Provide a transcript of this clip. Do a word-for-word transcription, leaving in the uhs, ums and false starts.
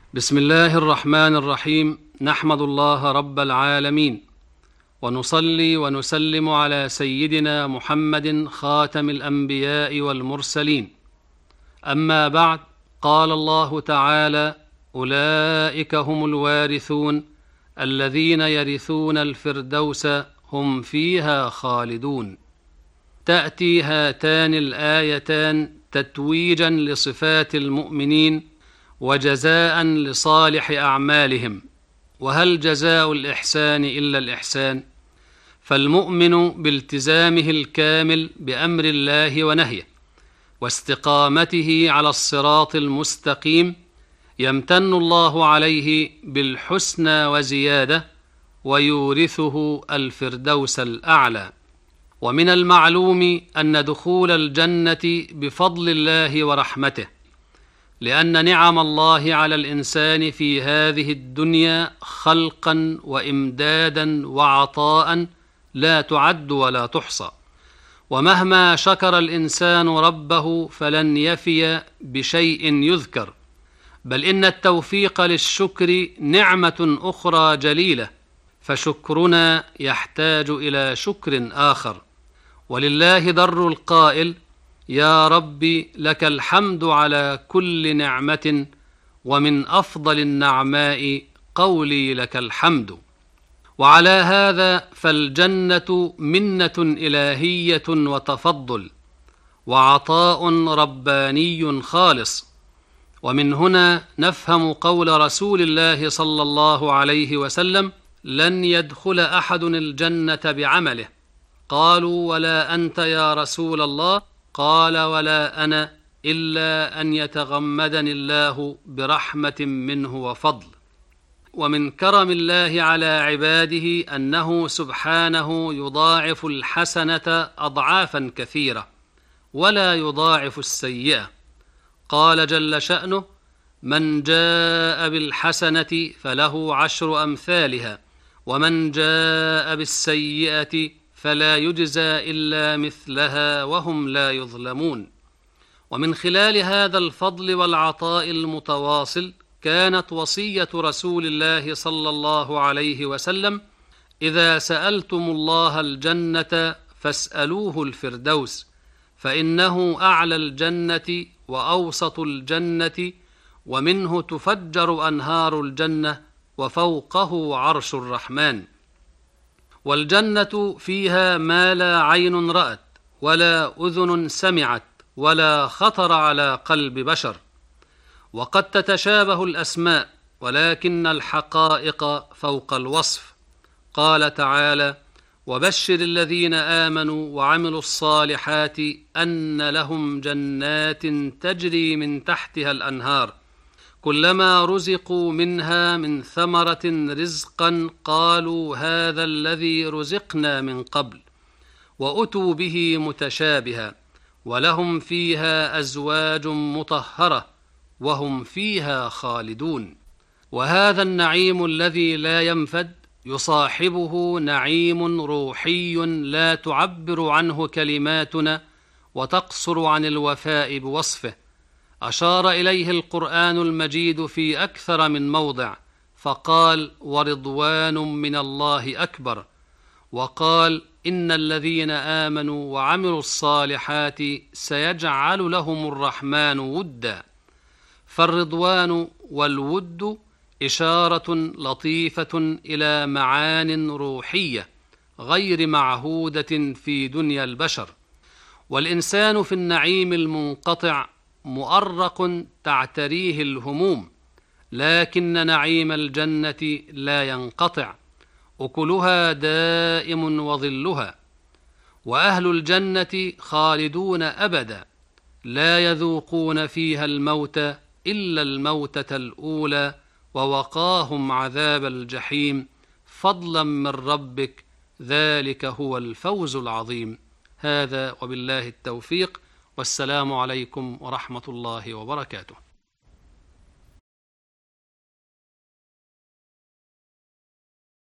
بسم الله الرحمن الرحيم. نحمد الله رب العالمين، ونصلي ونسلم على سيدنا محمد خاتم الأنبياء والمرسلين. أما بعد، قال الله تعالى: أولئك هم الوارثون الذين يرثون الفردوس هم فيها خالدون. تأتي هاتان الآيتان تتويجا لصفات المؤمنين وجزاء لصالح أعمالهم. وهل جزاء الإحسان إلا الإحسان؟ فالمؤمن بالتزامه الكامل بأمر الله ونهيه واستقامته على الصراط المستقيم يمتن الله عليه بالحسنى وزيادة، ويورثه الفردوس الأعلى. ومن المعلوم أن دخول الجنة بفضل الله ورحمته، لأن نعم الله على الإنسان في هذه الدنيا خلقا وإمدادا وعطاء لا تعد ولا تحصى، ومهما شكر الإنسان ربه فلن يفي بشيء يذكر، بل إن التوفيق للشكر نعمة أخرى جليلة، فشكرنا يحتاج إلى شكر آخر. ولله در القائل: يا ربي لك الحمد على كل نعمة، ومن أفضل النعماء قولي لك الحمد. وعلى هذا فالجنة منة إلهية وتفضل وعطاء رباني خالص. ومن هنا نفهم قول رسول الله صلى الله عليه وسلم: لن يدخل أحد الجنة بعمله. قالوا: ولا أنت يا رسول الله؟ قال: ولا أنا، إلا أن يتغمدني الله برحمة منه وفضل. ومن كرم الله على عباده أنه سبحانه يضاعف الحسنة أضعافا كثيرة ولا يضاعف السيئة. قال جل شأنه: من جاء بالحسنة فله عشر أمثالها، ومن جاء بالسيئة فلا يجزى إلا مثلها وهم لا يظلمون. ومن خلال هذا الفضل والعطاء المتواصل كانت وصية رسول الله صلى الله عليه وسلم: إذا سألتم الله الجنة فاسألوه الفردوس، فإنه أعلى الجنة وأوسط الجنة، ومنه تفجر أنهار الجنة، وفوقه عرش الرحمن. والجنة فيها ما لا عين رأت ولا أذن سمعت ولا خطر على قلب بشر. وقد تتشابه الأسماء، ولكن الحقائق فوق الوصف. قال تعالى: وبشر الذين آمنوا وعملوا الصالحات أن لهم جنات تجري من تحتها الأنهار، كلما رزقوا منها من ثمرة رزقا قالوا هذا الذي رزقنا من قبل، وأتوا به متشابها، ولهم فيها أزواج مطهرة وهم فيها خالدون. وهذا النعيم الذي لا ينفد يصاحبه نعيم روحي لا تعبر عنه كلماتنا وتقصر عن الوفاء بوصفه. أشار إليه القرآن المجيد في أكثر من موضع، فقال: ورضوان من الله أكبر، وقال: إن الذين آمنوا وعملوا الصالحات سيجعل لهم الرحمن ودا. فالرضوان والود إشارة لطيفة إلى معان روحية غير معهودة في دنيا البشر. والإنسان في النعيم المنقطع مؤرق تعتريه الهموم، لكن نعيم الجنة لا ينقطع، أكلها دائم وظلها. وأهل الجنة خالدون أبدا، لا يذوقون فيها الموت إلا الموتة الأولى، ووقاهم عذاب الجحيم فضلا من ربك، ذلك هو الفوز العظيم. هذا وبالله التوفيق، والسلام عليكم ورحمة الله وبركاته.